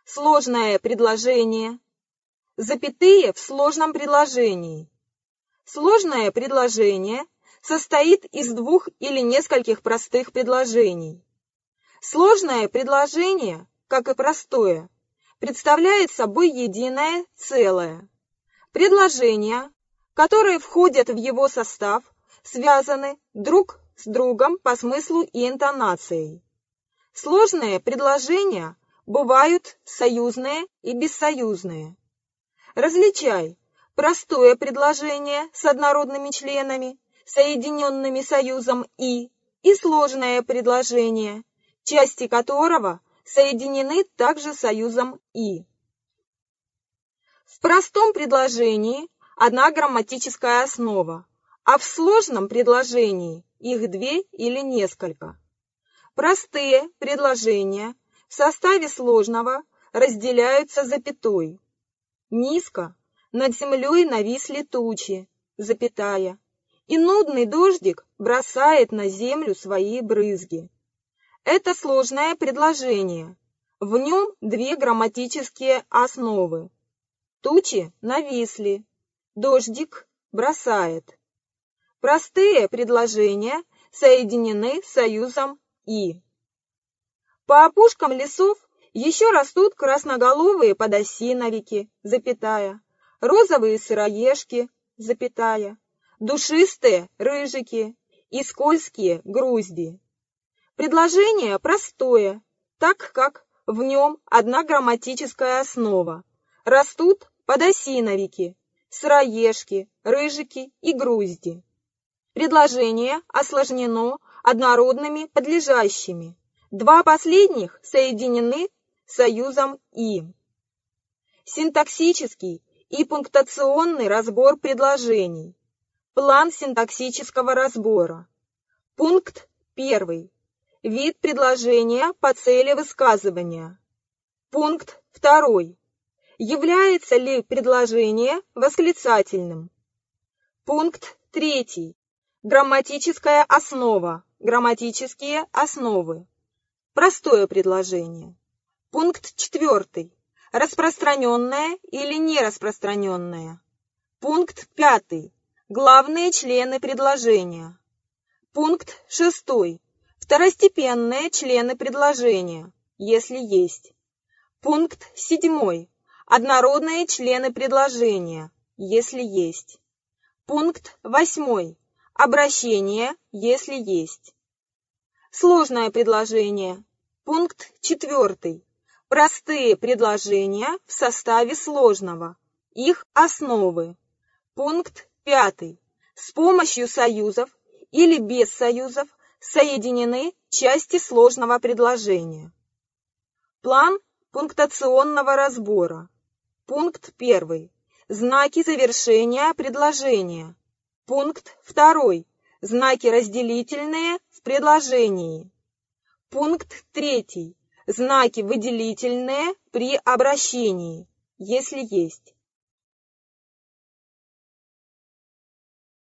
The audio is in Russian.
Сложное предложение. Запятые в сложном предложении. Сложное предложение состоит из двух или нескольких простых предложений. Сложное предложение, как и простое, представляет собой единое целое. Предложения, которые входят в его состав, связаны друг с другом по смыслу и интонацией. Сложные предложения бывают союзные и бессоюзные. Различай простое предложение с однородными членами, соединенными союзом и сложное предложение, части которого соединены также союзом «и». В простом предложении одна грамматическая основа, а в сложном предложении их две или несколько. Простые предложения в составе сложного разделяются запятой. Низко над землей нависли тучи, запятая, и нудный дождик бросает на землю свои брызги. Это сложное предложение. В нем две грамматические основы. Тучи нависли, дождик бросает. Простые предложения соединены союзом «и». По опушкам лесов еще растут красноголовые подосиновики, запятая, розовые сыроежки, запятая, душистые рыжики и скользкие грузди. Предложение простое, так как в нем одна грамматическая основа. Растут подосиновики, сыроежки, рыжики и грузди. Предложение осложнено однородными подлежащими. Два последних соединены союзом «и». Синтаксический и пунктуационный разбор предложений. План синтаксического разбора. Пункт 1. Вид предложения по цели высказывания. Пункт 2. Является ли предложение восклицательным? Пункт 3. Грамматическая основа. Грамматические основы. Простое предложение. Пункт 4. Распространенное или нераспространенное. Пункт 5. Главные члены предложения. Пункт 6. Второстепенные члены предложения, если есть. Пункт 7. Однородные члены предложения, если есть. Пункт 8. Обращение, если есть. Сложное предложение. Пункт 4. Простые предложения в составе сложного. Их основы. Пункт 5. С помощью союзов или без союзов соединены части сложного предложения. План пунктуационного разбора. Пункт 1. Знаки завершения предложения. Пункт 2. Знаки разделительные в предложении. Пункт 3. Знаки выделительные при обращении, если есть.